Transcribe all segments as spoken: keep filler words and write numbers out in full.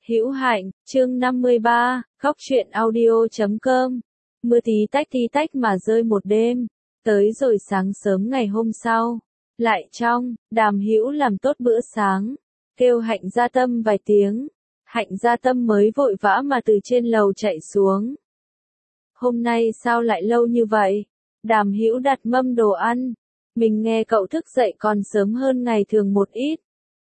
Hữu Hạnh, chương năm mươi ba, Góc truyện audio chấm com. Mưa tí tách tí tách mà rơi một đêm, tới rồi sáng sớm ngày hôm sau, lại trong, Đàm Hữu làm tốt bữa sáng, kêu Hạnh Gia Tâm vài tiếng. Hạnh Gia Tâm mới vội vã mà từ trên lầu chạy xuống. Hôm nay sao lại lâu như vậy? Đàm Hữu đặt mâm đồ ăn, mình nghe cậu thức dậy còn sớm hơn ngày thường một ít.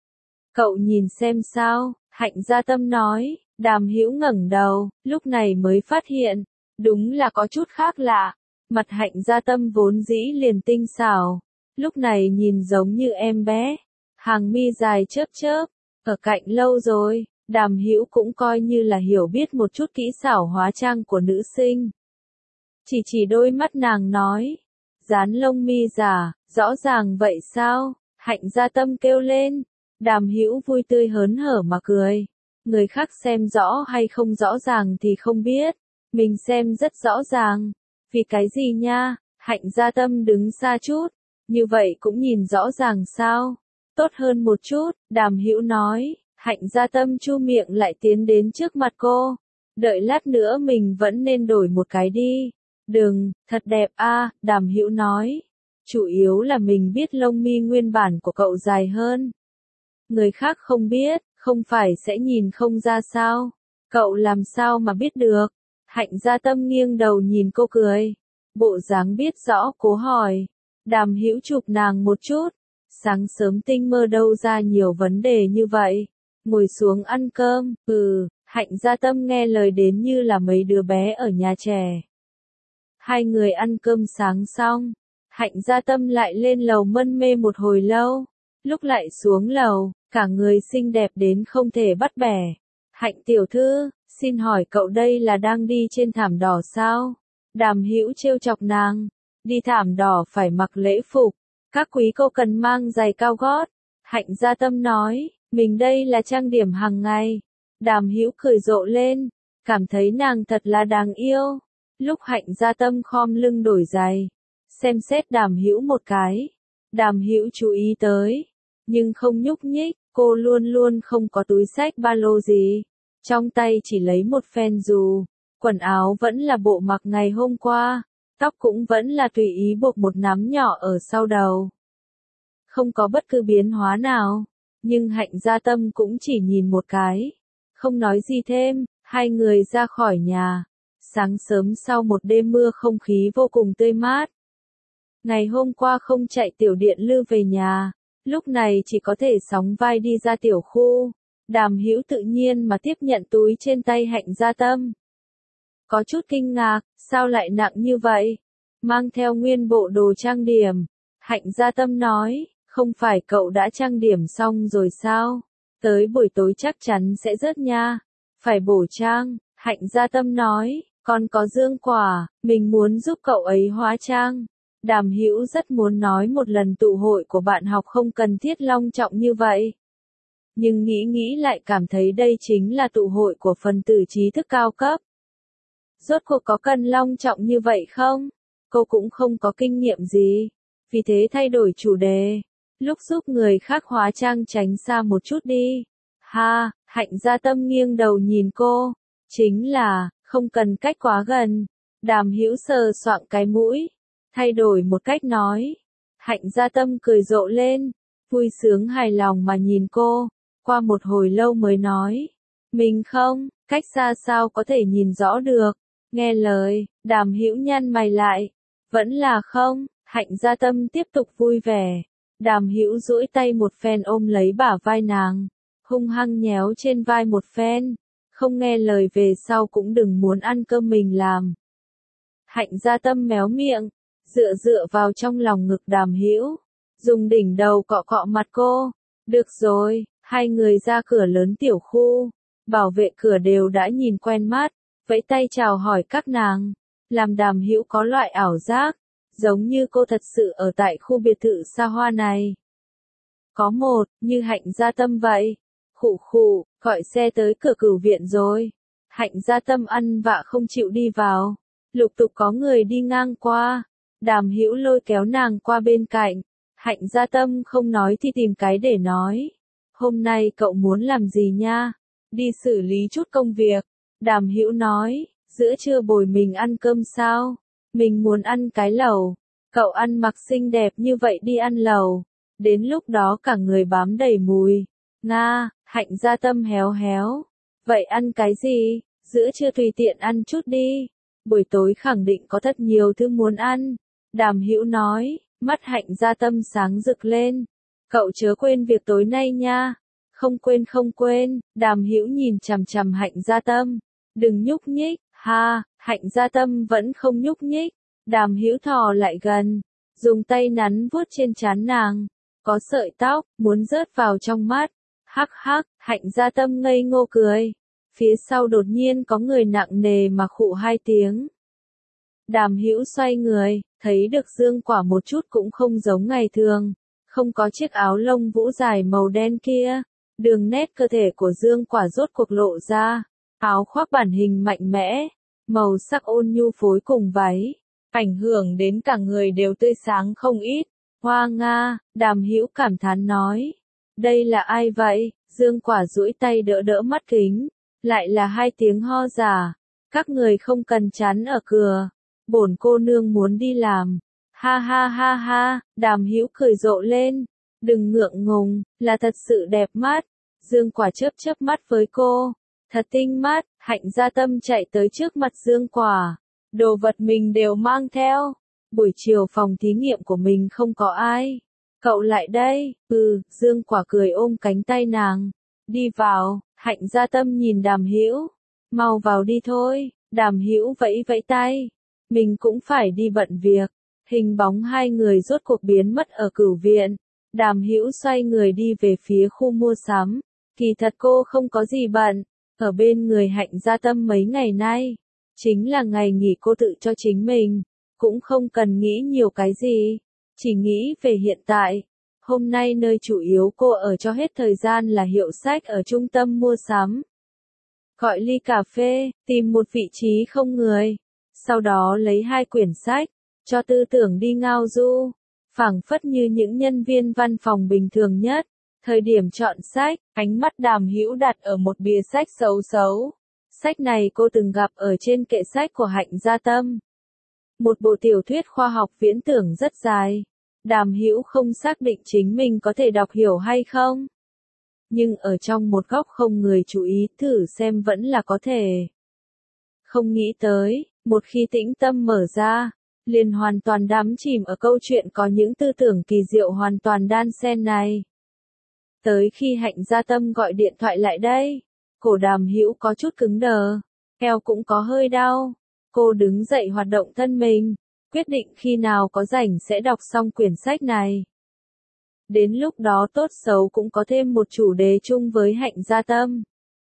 Cậu nhìn xem sao? Hạnh Gia Tâm nói. Đàm Hữu ngẩng đầu, lúc này mới phát hiện, đúng là có chút khác lạ. Mặt Hạnh Gia Tâm vốn dĩ liền tinh xảo, lúc này nhìn giống như em bé, hàng mi dài chớp chớp. Ở cạnh lâu rồi, Đàm Hữu cũng coi như là hiểu biết một chút kỹ xảo hóa trang của nữ sinh. Chỉ chỉ đôi mắt nàng nói, dán lông mi giả, rõ ràng vậy sao? Hạnh Gia Tâm kêu lên. Đàm Hữu vui tươi hớn hở mà cười. Người khác xem rõ hay không rõ ràng thì không biết, mình xem rất rõ ràng. Vì cái gì nha? Hạnh Gia Tâm đứng xa chút, như vậy cũng nhìn rõ ràng sao? Tốt hơn một chút, Đàm Hữu nói. Hạnh Gia Tâm chu miệng lại tiến đến trước mặt cô. Đợi lát nữa mình vẫn nên đổi một cái đi. Đừng, thật đẹp a, Đàm Hữu nói. Chủ yếu là mình biết lông mi nguyên bản của cậu dài hơn. Người khác không biết, không phải sẽ nhìn không ra sao? Cậu làm sao mà biết được? Hạnh Gia Tâm nghiêng đầu nhìn cô cười. Bộ dáng biết rõ cố hỏi. Đàm Hữu chụp nàng một chút. Sáng sớm tinh mơ đâu ra nhiều vấn đề như vậy. Ngồi xuống ăn cơm, ừ, Hạnh Gia Tâm nghe lời đến như là mấy đứa bé ở nhà trẻ. Hai người ăn cơm sáng xong, Hạnh Gia Tâm lại lên lầu mân mê một hồi lâu. Lúc lại xuống lầu, cả người xinh đẹp đến không thể bắt bẻ. Hạnh tiểu thư, xin hỏi cậu đây là đang đi trên thảm đỏ sao? Đàm Hữu trêu chọc nàng. Đi thảm đỏ phải mặc lễ phục, các quý cô cần mang giày cao gót. Hạnh Gia Tâm nói, mình đây là trang điểm hàng ngày. Đàm Hữu cười rộ lên, cảm thấy nàng thật là đáng yêu. Lúc Hạnh Gia Tâm khom lưng đổi giày, xem xét Đàm Hữu một cái. Đàm Hữu chú ý tới, nhưng không nhúc nhích, cô luôn luôn không có túi xách ba lô gì. Trong tay chỉ lấy một phen dù, quần áo vẫn là bộ mặc ngày hôm qua, tóc cũng vẫn là tùy ý buộc một nắm nhỏ ở sau đầu. Không có bất cứ biến hóa nào, nhưng Hạnh Gia Tâm cũng chỉ nhìn một cái, không nói gì thêm, hai người ra khỏi nhà. Sáng sớm sau một đêm mưa không khí vô cùng tươi mát. Ngày hôm qua không chạy tiểu điện lư về nhà, lúc này chỉ có thể sóng vai đi ra tiểu khu. Đàm Hữu tự nhiên mà tiếp nhận túi trên tay Hạnh Gia Tâm. Có chút kinh ngạc, sao lại nặng như vậy? Mang theo nguyên bộ đồ trang điểm. Hạnh Gia Tâm nói, không phải cậu đã trang điểm xong rồi sao? Tới buổi tối chắc chắn sẽ rớt nha. Phải bổ trang, Hạnh Gia Tâm nói, còn có Dương Quả, mình muốn giúp cậu ấy hóa trang. Đàm Hữu rất muốn nói một lần tụ hội của bạn học không cần thiết long trọng như vậy. Nhưng nghĩ nghĩ lại cảm thấy đây chính là tụ hội của phần tử trí thức cao cấp. Rốt cuộc có cần long trọng như vậy không? Cô cũng không có kinh nghiệm gì. Vì thế thay đổi chủ đề. Lúc giúp người khác hóa trang tránh xa một chút đi. Ha, Hạnh Gia Tâm nghiêng đầu nhìn cô. Chính là, không cần cách quá gần. Đàm Hữu sờ soạng cái mũi. Thay đổi một cách nói. Hạnh Gia Tâm cười rộ lên. Vui sướng hài lòng mà nhìn cô. Qua một hồi lâu mới nói. Mình không, cách xa sao có thể nhìn rõ được. Nghe lời, Đàm Hữu nhăn mày lại. Vẫn là không, Hạnh Gia Tâm tiếp tục vui vẻ. Đàm Hữu duỗi tay một phen ôm lấy bả vai nàng. Hung hăng nhéo trên vai một phen. Không nghe lời về sau cũng đừng muốn ăn cơm mình làm. Hạnh Gia Tâm méo miệng, dựa dựa vào trong lòng ngực Đàm Hữu, dùng đỉnh đầu cọ cọ mặt cô. Được rồi, hai người ra cửa lớn tiểu khu, bảo vệ cửa đều đã nhìn quen mắt, vẫy tay chào hỏi các nàng, làm Đàm Hữu có loại ảo giác, giống như cô thật sự ở tại khu biệt thự xa hoa này. Có một, như Hạnh Gia Tâm vậy. Khụ khụ, gọi xe tới cửa cửu viện rồi. Hạnh Gia Tâm ăn vạ không chịu đi vào. Lục tục có người đi ngang qua. Đàm Hữu lôi kéo nàng qua bên cạnh. Hạnh Gia Tâm không nói thì tìm cái để nói. Hôm nay cậu muốn làm gì nha? đi xử lý chút công việc. Đàm Hữu nói, giữa trưa bồi mình ăn cơm sao? Mình muốn ăn cái lẩu. Cậu ăn mặc xinh đẹp như vậy đi ăn lẩu. Đến lúc đó cả người bám đầy mùi. Nga, Hạnh Gia Tâm héo héo. Vậy ăn cái gì? Giữa trưa tùy tiện ăn chút đi. Buổi tối khẳng định có thật nhiều thứ muốn ăn. Đàm Hữu nói, mắt Hạnh Gia Tâm sáng rực lên. Cậu chớ quên việc tối nay nha. Không quên không quên. Đàm Hữu nhìn chằm chằm Hạnh Gia Tâm. Đừng nhúc nhích. Ha, Hạnh Gia Tâm vẫn không nhúc nhích. Đàm Hữu thò lại gần, dùng tay nắn vuốt trên trán nàng. Có sợi tóc, muốn rớt vào trong mắt. Hắc hắc, Hạnh Gia Tâm ngây ngô cười. Phía sau đột nhiên có người nặng nề mà khụ hai tiếng. Đàm Hữu xoay người, thấy được Dương Quả một chút cũng không giống ngày thường. Không có chiếc áo lông vũ dài màu đen kia. Đường nét cơ thể của Dương Quả rốt cuộc lộ ra. Áo khoác bản hình mạnh mẽ, màu sắc ôn nhu phối cùng váy. Ảnh hưởng đến cả người đều tươi sáng không ít. Hoa Nga, Đàm Hữu cảm thán nói. Đây là ai vậy? Dương Quả duỗi tay đỡ đỡ mắt kính. Lại là hai tiếng ho giả. Các người không cần chắn ở cửa. Bổn cô nương muốn đi làm. Ha ha ha ha, Đàm Hữu cười rộ lên. Đừng ngượng ngùng, là thật sự đẹp mắt. Dương Quả chớp chớp mắt với cô. Thật tinh mắt, Hạnh Gia Tâm chạy tới trước mặt Dương Quả. Đồ vật mình đều mang theo. Buổi chiều phòng thí nghiệm của mình không có ai. Cậu lại đây, ừ, Dương Quả cười ôm cánh tay nàng. Đi vào, Hạnh Gia Tâm nhìn Đàm Hữu. Mau vào đi thôi, Đàm Hữu vẫy vẫy tay. Mình cũng phải đi bận việc. Hình bóng hai người rốt cuộc biến mất ở cửu viện. Đàm Hữu xoay người đi về phía khu mua sắm. Kỳ thật cô không có gì bận. Ở bên người Hạnh Gia Tâm mấy ngày nay. Chính là ngày nghỉ cô tự cho chính mình. Cũng không cần nghĩ nhiều cái gì. Chỉ nghĩ về hiện tại. Hôm nay nơi chủ yếu cô ở cho hết thời gian là hiệu sách ở trung tâm mua sắm. Gọi ly cà phê, tìm một vị trí không người. Sau đó lấy hai quyển sách, cho tư tưởng đi ngao du. Phảng phất như những nhân viên văn phòng bình thường nhất. Thời điểm chọn sách, ánh mắt Đàm Hữu đặt ở một bìa sách xấu xấu. Sách này cô từng gặp ở trên kệ sách của Hạnh Gia Tâm. Một bộ tiểu thuyết khoa học viễn tưởng rất dài. Đàm Hữu không xác định chính mình có thể đọc hiểu hay không. Nhưng ở trong một góc không người chú ý thử xem vẫn là có thể. Không nghĩ tới, một khi tĩnh tâm mở ra, liền hoàn toàn đắm chìm ở câu chuyện có những tư tưởng kỳ diệu hoàn toàn đan xen này. Tới khi Hạnh Gia Tâm gọi điện thoại lại đây, cổ Đàm Hữu có chút cứng đờ, eo cũng có hơi đau. Cô đứng dậy hoạt động thân mình, quyết định khi nào có rảnh sẽ đọc xong quyển sách này. Đến lúc đó tốt xấu cũng có thêm một chủ đề chung với Hạnh Gia Tâm.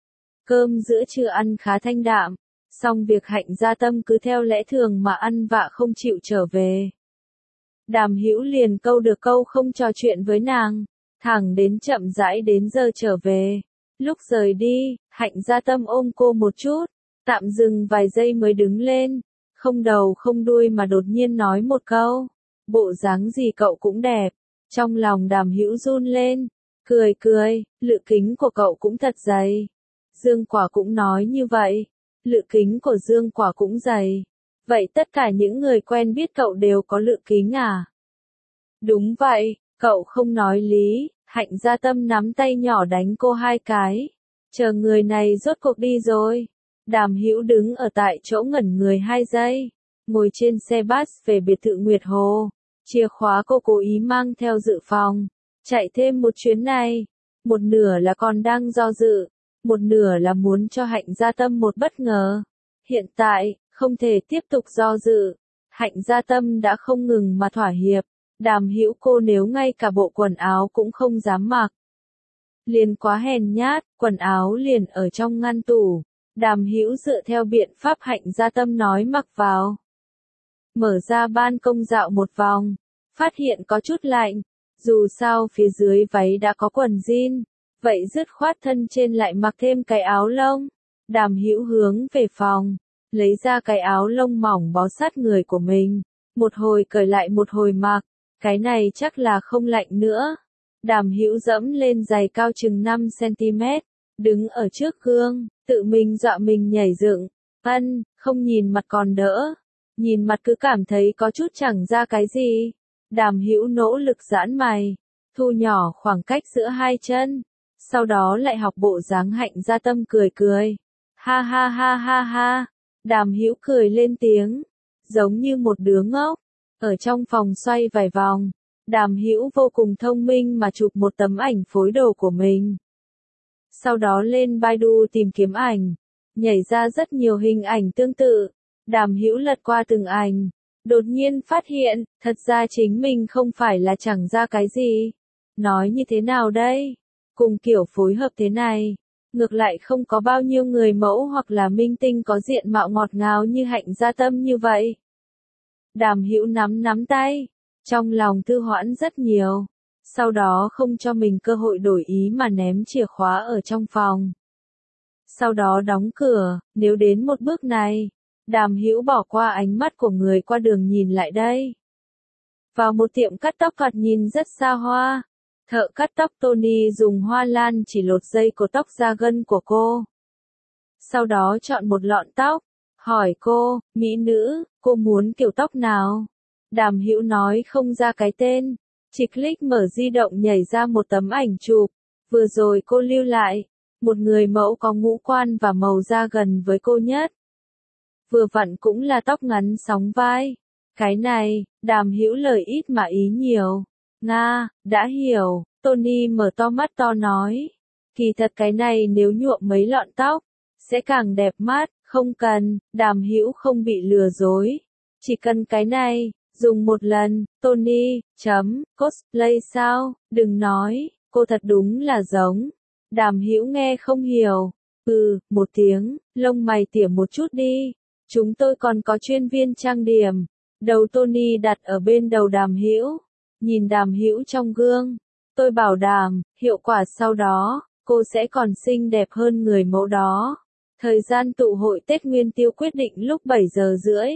Cơm giữa trưa ăn khá thanh đạm, xong việc Hạnh Gia Tâm cứ theo lẽ thường mà ăn vạ không chịu trở về. Đàm Hữu liền câu được câu không trò chuyện với nàng, thẳng đến chậm rãi đến giờ trở về. Lúc rời đi, Hạnh Gia Tâm ôm cô một chút, tạm dừng vài giây mới đứng lên, không đầu không đuôi mà đột nhiên nói một câu. Bộ dáng gì cậu cũng đẹp. Trong lòng Đàm Hữu run lên, cười cười, lự kính của cậu cũng thật dày. Dương Quả cũng nói như vậy, lự kính của Dương Quả cũng dày. Vậy tất cả những người quen biết cậu đều có lự kính à? Đúng vậy, cậu không nói lý. Hạnh Gia Tâm nắm tay nhỏ đánh cô hai cái. Chờ người này rốt cuộc đi rồi. Đàm Hữu đứng ở tại chỗ ngẩn người hai giây. Ngồi trên xe bus về biệt thự Nguyệt Hồ. Chìa khóa cô cố ý mang theo dự phòng. Chạy thêm một chuyến này. Một nửa là còn đang do dự. Một nửa là muốn cho Hạnh Gia Tâm một bất ngờ. Hiện tại, không thể tiếp tục do dự. Hạnh Gia Tâm đã không ngừng mà thỏa hiệp. Đàm Hữu cô nếu ngay cả bộ quần áo cũng không dám mặc. Liền quá hèn nhát, quần áo liền ở trong ngăn tủ. Đàm Hữu dựa theo biện pháp Hạnh Gia Tâm nói mặc vào. Mở ra ban công dạo một vòng, phát hiện có chút lạnh. Dù sao phía dưới váy đã có quần jean, vậy dứt khoát thân trên lại mặc thêm cái áo lông. Đàm Hữu hướng về phòng, lấy ra cái áo lông mỏng bó sát người của mình. Một hồi cởi lại một hồi mặc. Cái này chắc là không lạnh nữa. Đàm Hữu dẫm lên giày cao chừng năm xăng ti mét, đứng ở trước gương, tự mình dọa mình nhảy dựng. Ân, không nhìn mặt còn đỡ, nhìn mặt cứ cảm thấy có chút chẳng ra cái gì. Đàm Hữu nỗ lực giãn mày, thu nhỏ khoảng cách giữa hai chân, sau đó lại học bộ dáng Hạnh Gia Tâm cười cười. Ha ha ha ha ha, Đàm Hữu cười lên tiếng, giống như một đứa ngốc, ở trong phòng xoay vài vòng. Đàm Hữu vô cùng thông minh mà chụp một tấm ảnh phối đồ của mình. Sau đó lên Baidu tìm kiếm ảnh, nhảy ra rất nhiều hình ảnh tương tự. Đàm Hữu lật qua từng ảnh, đột nhiên phát hiện, thật ra chính mình không phải là chẳng ra cái gì. Nói như thế nào đây? Cùng kiểu phối hợp thế này, ngược lại không có bao nhiêu người mẫu hoặc là minh tinh có diện mạo ngọt ngào như Hạnh Gia Tâm như vậy. Đàm Hữu nắm nắm tay, trong lòng thư hoãn rất nhiều, sau đó không cho mình cơ hội đổi ý mà ném chìa khóa ở trong phòng. Sau đó đóng cửa, nếu đến một bước này, Đàm Hữu bỏ qua ánh mắt của người qua đường nhìn lại đây. Vào một tiệm cắt tóc thoạt nhìn rất xa hoa, thợ cắt tóc Tony dùng hoa lan chỉ lột dây cột tóc ra gân của cô. Sau đó chọn một lọn tóc, hỏi cô, mỹ nữ, cô muốn kiểu tóc nào? Đàm Hữu nói không ra cái tên, chỉ click mở di động nhảy ra một tấm ảnh chụp, vừa rồi cô lưu lại, một người mẫu có ngũ quan và màu da gần với cô nhất. Vừa vặn cũng là tóc ngắn sóng vai. Cái này, Đàm Hữu lời ít mà ý nhiều. Nga, đã hiểu, Tony mở to mắt to nói. Kỳ thật cái này nếu nhuộm mấy lọn tóc, sẽ càng đẹp mắt, không cần, Đàm Hữu không bị lừa dối. Chỉ cần cái này, dùng một lần, Tony, chấm, cosplay sao, đừng nói, cô thật đúng là giống. Đàm Hữu nghe không hiểu, ừ, một tiếng, lông mày tỉa một chút đi, chúng tôi còn có chuyên viên trang điểm. Đầu Tony đặt ở bên đầu Đàm Hữu, nhìn Đàm Hữu trong gương, tôi bảo đảm, hiệu quả sau đó, cô sẽ còn xinh đẹp hơn người mẫu đó. Thời gian tụ hội Tết Nguyên Tiêu quyết định lúc bảy giờ rưỡi.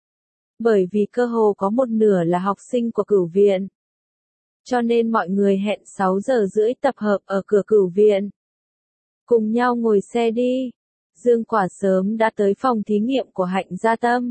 Bởi vì cơ hồ có một nửa là học sinh của cửu viện, cho nên mọi người hẹn sáu giờ rưỡi tập hợp ở cửa cửu viện. Cùng nhau ngồi xe đi. Dương Quả sớm đã tới phòng thí nghiệm của Hạnh Gia Tâm.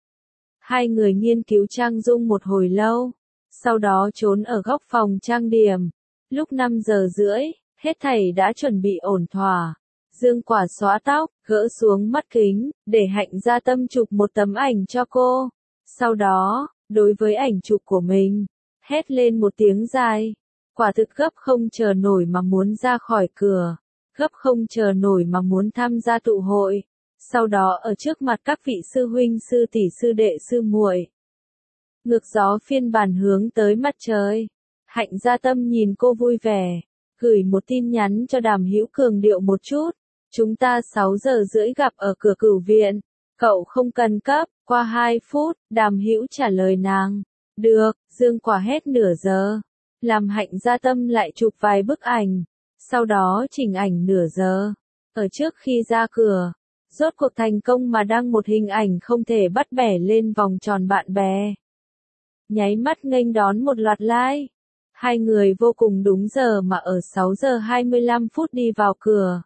Hai người nghiên cứu trang dung một hồi lâu, sau đó trốn ở góc phòng trang điểm. Lúc năm giờ rưỡi, hết thảy đã chuẩn bị ổn thỏa. Dương Quả xóa tóc, gỡ xuống mắt kính, để Hạnh Gia Tâm chụp một tấm ảnh cho cô. Sau đó, đối với ảnh chụp của mình, hét lên một tiếng dài. Quả thực gấp không chờ nổi mà muốn ra khỏi cửa, gấp không chờ nổi mà muốn tham gia tụ hội. Sau đó ở trước mặt các vị sư huynh sư tỷ sư đệ sư muội, ngược gió phiên bản hướng tới mặt trời. Hạnh Gia Tâm nhìn cô vui vẻ, gửi một tin nhắn cho Đàm Hữu cường điệu một chút. Chúng ta sáu giờ rưỡi gặp ở cửa cửu viện, cậu không cần cấp. Qua hai phút, Đàm Hữu trả lời nàng. Được, Dương Quả hết nửa giờ. Làm Hạnh Gia Tâm lại chụp vài bức ảnh. Sau đó chỉnh ảnh nửa giờ. Ở trước khi ra cửa, rốt cuộc thành công mà đăng một hình ảnh không thể bắt bẻ lên vòng tròn bạn bè. Nháy mắt nghênh đón một loạt like. Hai người vô cùng đúng giờ mà ở sáu giờ hai mươi lăm phút đi vào cửa.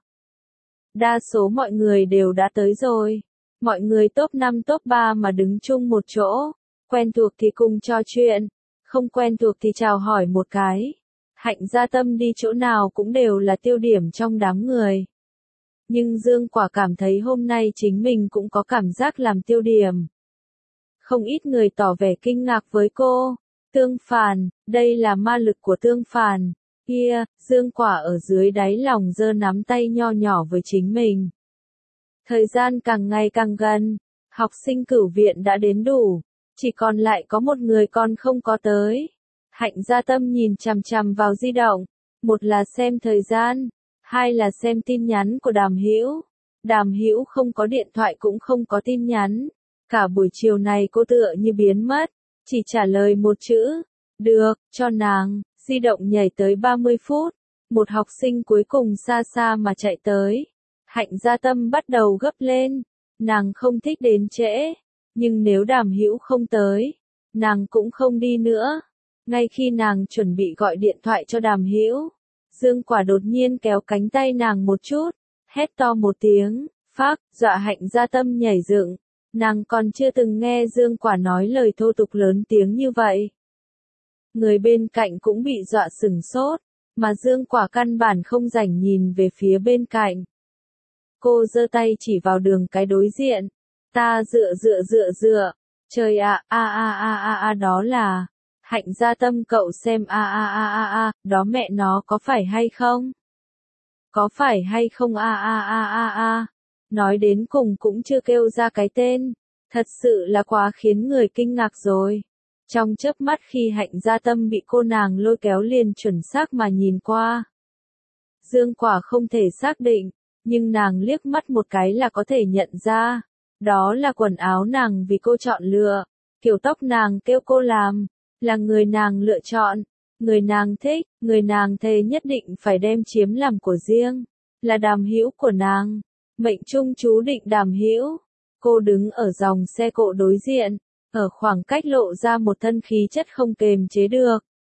Đa số mọi người đều đã tới rồi. Mọi người top năm top ba mà đứng chung một chỗ. Quen thuộc thì cùng trò chuyện, không quen thuộc thì chào hỏi một cái. Hạnh Gia Tâm đi chỗ nào cũng đều là tiêu điểm trong đám người. Nhưng Dương Quả cảm thấy hôm nay chính mình cũng có cảm giác làm tiêu điểm. Không ít người tỏ vẻ kinh ngạc với cô. Tương phản, đây là ma lực của tương phản. Kia, Dương Quả ở dưới đáy lòng giơ nắm tay nho nhỏ với chính mình. Thời gian càng ngày càng gần, học sinh cửu viện đã đến đủ, chỉ còn lại có một người còn không có tới. Hạnh Gia Tâm nhìn chằm chằm vào di động, một là xem thời gian, hai là xem tin nhắn của Đàm Hữu. Đàm Hữu không có điện thoại cũng không có tin nhắn, cả buổi chiều này cô tựa như biến mất, chỉ trả lời một chữ, được, cho nàng. Di động nhảy tới ba mươi phút, một học sinh cuối cùng xa xa mà chạy tới. Hạnh Gia Tâm bắt đầu gấp lên, nàng không thích đến trễ, nhưng nếu Đàm Hữu không tới, nàng cũng không đi nữa. Ngay khi nàng chuẩn bị gọi điện thoại cho Đàm Hữu, Dương Quả đột nhiên kéo cánh tay nàng một chút, hét to một tiếng, phác, dọa Hạnh Gia Tâm nhảy dựng. Nàng còn chưa từng nghe Dương Quả nói lời thô tục lớn tiếng như vậy. Người bên cạnh cũng bị dọa sửng sốt, mà Dương Quả căn bản không rảnh nhìn về phía bên cạnh. Cô giơ tay chỉ vào đường cái đối diện. Ta dựa dựa dựa dựa. Trời ạ, a a a a a đó là. Hạnh Gia Tâm cậu xem a a a a a, đó mẹ nó có phải hay không? Có phải hay không a a a a a? Nói đến cùng cũng chưa kêu ra cái tên. Thật sự là quá khiến người kinh ngạc rồi. Trong chớp mắt khi Hạnh Gia Tâm bị cô nàng lôi kéo liền chuẩn xác mà nhìn qua. Dương Quả không thể xác định, nhưng nàng liếc mắt một cái là có thể nhận ra. Đó là quần áo nàng vì cô chọn lựa, kiểu tóc nàng kêu cô làm, là người nàng lựa chọn, người nàng thích, người nàng thề nhất định phải đem chiếm làm của riêng, là Đàm Hữu của nàng, mệnh trung chú định Đàm Hữu. Cô đứng ở dòng xe cộ đối diện, ở khoảng cách lộ ra một thân khí chất không kềm chế được.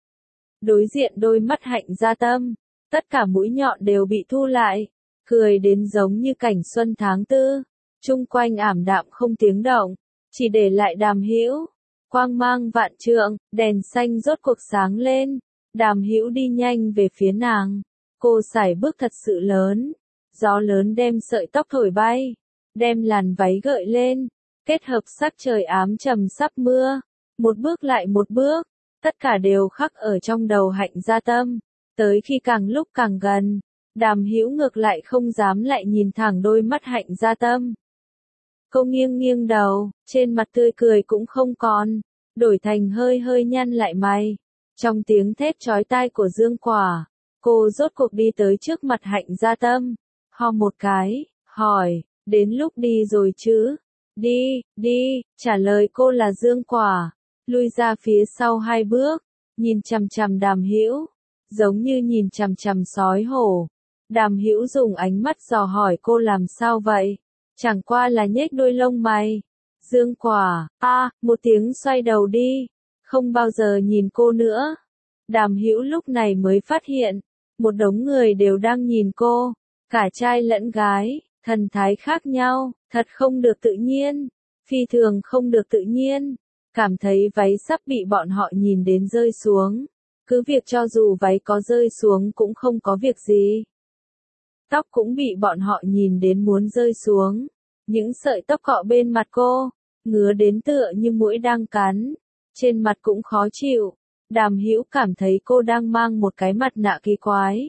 Đối diện đôi mắt Hạnh Gia Tâm, tất cả mũi nhọn đều bị thu lại, cười đến giống như cảnh xuân tháng tư, chung quanh ảm đạm không tiếng động, chỉ để lại Đàm Hữu. Quang mang vạn trượng, đèn xanh rốt cuộc sáng lên, Đàm Hữu đi nhanh về phía nàng, cô sải bước thật sự lớn, gió lớn đem sợi tóc thổi bay, đem làn váy gợi lên, kết hợp sắc trời ám trầm sắp mưa, một bước lại một bước, tất cả đều khắc ở trong đầu Hạnh Gia Tâm, tới khi càng lúc càng gần, Đàm Hữu ngược lại không dám lại nhìn thẳng đôi mắt Hạnh Gia Tâm. Cô nghiêng nghiêng đầu, trên mặt tươi cười cũng không còn, đổi thành hơi hơi nhăn lại mày. Trong tiếng thét chói tai của Dương Quả, cô rốt cuộc đi tới trước mặt Hạnh Gia Tâm, ho một cái, hỏi, đến lúc đi rồi chứ? Đi, đi, trả lời cô là Dương Quả, lui ra phía sau hai bước, nhìn chằm chằm Đàm Hữu, giống như nhìn chằm chằm sói hổ. Đàm Hữu dùng ánh mắt dò hỏi cô làm sao vậy? Chẳng qua là nhếch đôi lông mày. Dương Quả, a, à, một tiếng xoay đầu đi, không bao giờ nhìn cô nữa. Đàm Hữu lúc này mới phát hiện, một đống người đều đang nhìn cô, cả trai lẫn gái, thần thái khác nhau, thật không được tự nhiên, phi thường không được tự nhiên, cảm thấy váy sắp bị bọn họ nhìn đến rơi xuống. Cứ việc cho dù váy có rơi xuống cũng không có việc gì. Tóc cũng bị bọn họ nhìn đến muốn rơi xuống. Những sợi tóc cọ bên mặt cô, ngứa đến tựa như muỗi đang cắn. Trên mặt cũng khó chịu. Đàm Hữu cảm thấy cô đang mang một cái mặt nạ kỳ quái.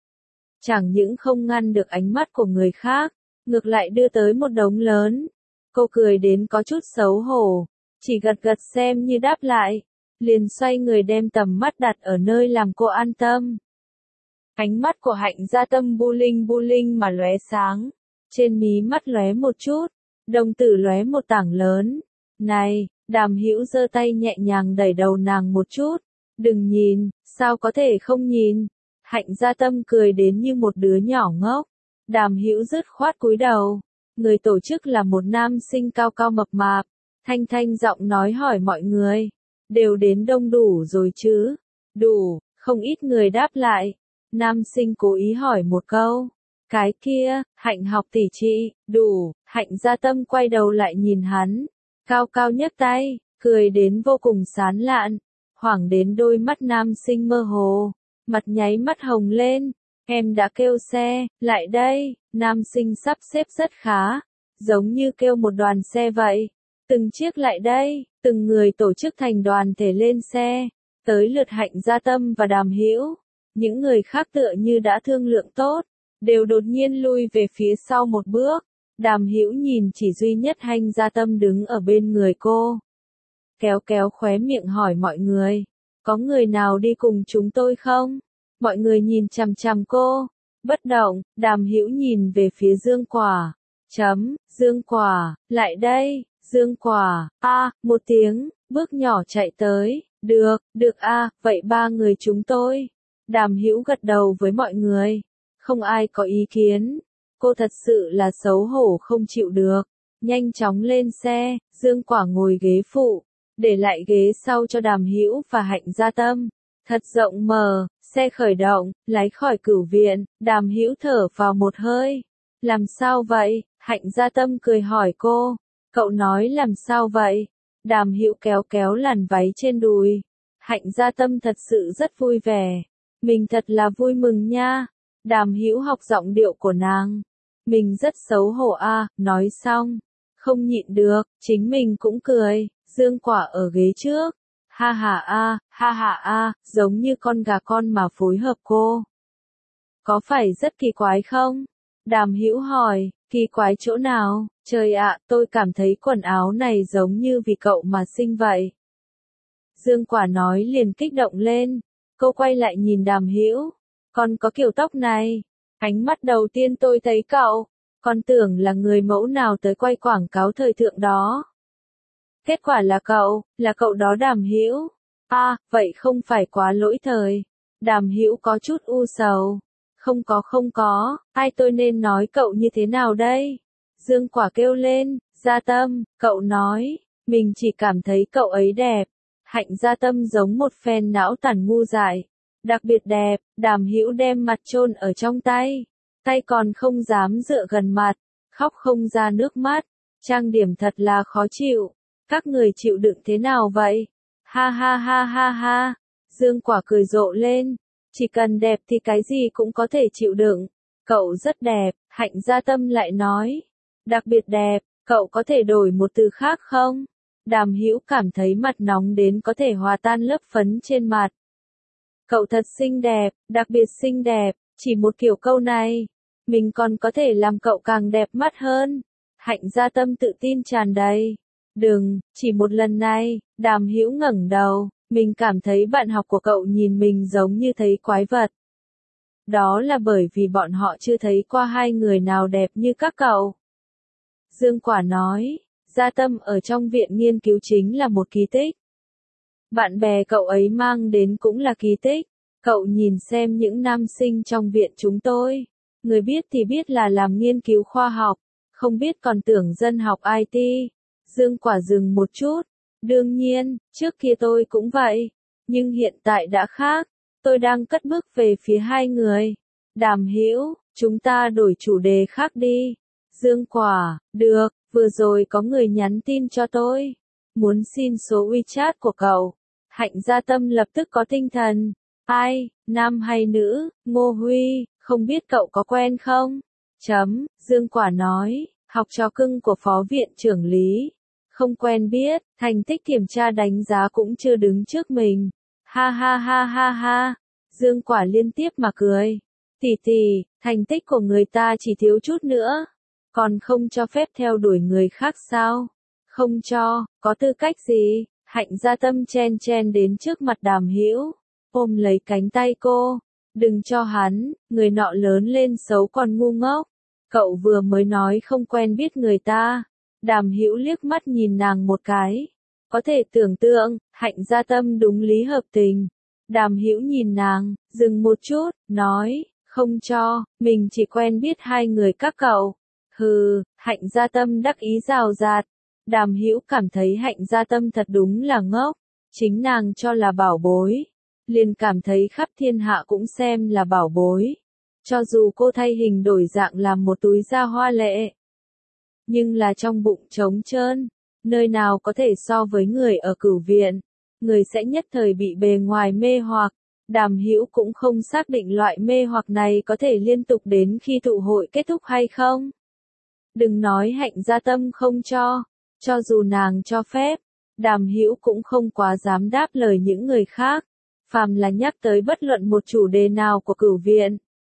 Chẳng những không ngăn được ánh mắt của người khác, ngược lại đưa tới một đống lớn. Cô cười đến có chút xấu hổ, chỉ gật gật xem như đáp lại, liền xoay người đem tầm mắt đặt ở nơi làm cô an tâm. Ánh mắt của Hạnh Gia Tâm bu linh bu linh mà lóe sáng, trên mí mắt lóe một chút, đồng tử lóe một tảng lớn. Này, Đàm Hữu giơ tay nhẹ nhàng đẩy đầu nàng một chút, đừng nhìn, sao có thể không nhìn. Hạnh Gia Tâm cười đến như một đứa nhỏ ngốc. Đàm Hữu dứt khoát cúi đầu, người tổ chức là một nam sinh cao cao mập mạp, thanh thanh giọng nói hỏi mọi người, đều đến đông đủ rồi chứ? Đủ, không ít người đáp lại. Nam sinh cố ý hỏi một câu. Cái kia, Hạnh học tỷ chị, đủ. Hạnh Gia Tâm quay đầu lại nhìn hắn, cao cao nhấc tay, cười đến vô cùng sán lạn, hoảng đến đôi mắt nam sinh mơ hồ, mặt nháy mắt hồng lên. Em đã kêu xe, lại đây. Nam sinh sắp xếp rất khá, giống như kêu một đoàn xe vậy. Từng chiếc lại đây, từng người tổ chức thành đoàn thể lên xe, tới lượt Hạnh Gia Tâm và Đàm Hữu. Những người khác tựa như đã thương lượng tốt, đều đột nhiên lui về phía sau một bước. Đàm Hữu nhìn chỉ duy nhất Hạnh Gia Tâm đứng ở bên người cô. Kéo kéo khóe miệng hỏi mọi người, có người nào đi cùng chúng tôi không? Mọi người nhìn chằm chằm cô, bất động. Đàm Hữu nhìn về phía Dương Quả. Chấm, Dương Quả, lại đây. Dương Quả, a, à, một tiếng, bước nhỏ chạy tới. Được, được a, à, vậy ba người chúng tôi. Đàm Hữu gật đầu với mọi người. Không ai có ý kiến. Cô thật sự là xấu hổ không chịu được. Nhanh chóng lên xe, Dương Quả ngồi ghế phụ, để lại ghế sau cho Đàm Hữu và Hạnh Gia Tâm. Thật rộng mở, xe khởi động, lái khỏi cửu viện, Đàm Hữu thở vào một hơi. Làm sao vậy? Hạnh Gia Tâm cười hỏi cô. Cậu nói làm sao vậy? Đàm Hữu kéo kéo làn váy trên đùi. Hạnh Gia Tâm thật sự rất vui vẻ. Mình thật là vui mừng nha. Đàm Hữu học giọng điệu của nàng. Mình rất xấu hổ a, à, nói xong. Không nhịn được, chính mình cũng cười. Dương Quả ở ghế trước. Ha ha a, ha ha a, giống như con gà con mà phối hợp cô. Có phải rất kỳ quái không? Đàm Hữu hỏi, kỳ quái chỗ nào? Trời ạ, tôi cảm thấy quần áo này giống như vì cậu mà sinh vậy. Dương Quả nói liền kích động lên. Cô quay lại nhìn Đàm Hữu. Con có kiểu tóc này. Ánh mắt đầu tiên tôi thấy cậu. Con tưởng là người mẫu nào tới quay quảng cáo thời thượng đó. Kết quả là cậu, là cậu đó Đàm Hữu. À, vậy không phải quá lỗi thời. Đàm Hữu có chút u sầu. Không có không có, ai tôi nên nói cậu như thế nào đây? Dương Quả kêu lên, Gia Tâm, cậu nói, mình chỉ cảm thấy cậu ấy đẹp. Hạnh Gia Tâm giống một phen não tàn ngu dại. Đặc biệt đẹp, Đàm Hữu đem mặt chôn ở trong tay. Tay còn không dám dựa gần mặt, khóc không ra nước mắt. Trang điểm thật là khó chịu. Các người chịu đựng thế nào vậy? Ha ha ha ha ha. Dương Quả cười rộ lên. Chỉ cần đẹp thì cái gì cũng có thể chịu đựng. Cậu rất đẹp, Hạnh Gia Tâm lại nói. Đặc biệt đẹp, cậu có thể đổi một từ khác không? Đàm Hữu cảm thấy mặt nóng đến có thể hòa tan lớp phấn trên mặt. Cậu thật xinh đẹp, đặc biệt xinh đẹp, chỉ một kiểu câu này. Mình còn có thể làm cậu càng đẹp mắt hơn. Hạnh Gia Tâm tự tin tràn đầy. Đừng, chỉ một lần này, Đàm Hữu ngẩng đầu. Mình cảm thấy bạn học của cậu nhìn mình giống như thấy quái vật. Đó là bởi vì bọn họ chưa thấy qua hai người nào đẹp như các cậu. Dương Quả nói, Gia Tâm ở trong viện nghiên cứu chính là một kỳ tích. Bạn bè cậu ấy mang đến cũng là kỳ tích. Cậu nhìn xem những nam sinh trong viện chúng tôi. Người biết thì biết là làm nghiên cứu khoa học, không biết còn tưởng dân học i tê. Dương Quả dừng một chút. Đương nhiên, trước kia tôi cũng vậy. Nhưng hiện tại đã khác. Tôi đang cất bước về phía hai người. Đàm Hữu, chúng ta đổi chủ đề khác đi. Dương Quả, được, vừa rồi có người nhắn tin cho tôi. Muốn xin số WeChat của cậu. Hạnh Gia Tâm lập tức có tinh thần. Ai, nam hay nữ, Ngô Huy, không biết cậu có quen không? Chấm, Dương Quả nói, học trò cưng của phó viện trưởng Lý. Không quen biết, thành tích kiểm tra đánh giá cũng chưa đứng trước mình. Ha ha ha ha ha. Dương Quả liên tiếp mà cười. Tỷ tỷ, thành tích của người ta chỉ thiếu chút nữa. Còn không cho phép theo đuổi người khác sao? Không cho, có tư cách gì? Hạnh Gia Tâm chen chen đến trước mặt Đàm Hữu, ôm lấy cánh tay cô. Đừng cho hắn, người nọ lớn lên xấu còn ngu ngốc. Cậu vừa mới nói không quen biết người ta. Đàm Hữu liếc mắt nhìn nàng một cái. Có thể tưởng tượng, Hạnh Gia Tâm đúng lý hợp tình. Đàm Hữu nhìn nàng, dừng một chút, nói, không cho, mình chỉ quen biết hai người các cậu. Hừ, Hạnh Gia Tâm đắc ý rào rạt. Đàm Hữu cảm thấy Hạnh Gia Tâm thật đúng là ngốc. Chính nàng cho là bảo bối. Liền cảm thấy khắp thiên hạ cũng xem là bảo bối. Cho dù cô thay hình đổi dạng làm một túi da hoa lệ. Nhưng là trong bụng trống trơn. Nơi nào có thể so với người ở cửu viện. Người sẽ nhất thời bị bề ngoài mê hoặc. Đàm Hữu cũng không xác định loại mê hoặc này có thể liên tục đến khi tụ hội kết thúc hay không. Đừng nói Hạnh Gia Tâm không cho. Cho dù nàng cho phép, Đàm Hữu cũng không quá dám đáp lời những người khác. Phàm là nhắc tới bất luận một chủ đề nào của cửu viện.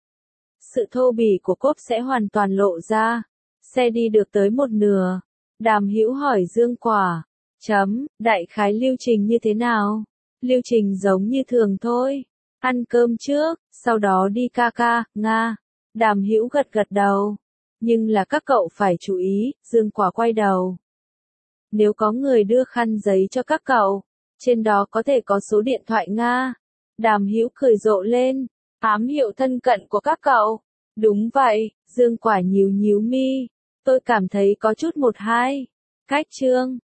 Sự thô bỉ của cốp sẽ hoàn toàn lộ ra. Xe đi được tới một nửa. Đàm Hữu hỏi Dương Quả. Chấm, đại khái lưu trình như thế nào? Lưu trình giống như thường thôi. Ăn cơm trước, sau đó đi ca ca, Nga. Đàm Hữu gật gật đầu. Nhưng là các cậu phải chú ý, Dương Quả quay đầu. Nếu có người đưa khăn giấy cho các cậu, trên đó có thể có số điện thoại Nga. Đàm Hữu cười rộ lên. Ám hiệu thân cận của các cậu. Đúng vậy, Dương Quả nhíu nhíu mi. Tôi cảm thấy có chút một hai. Cách chương.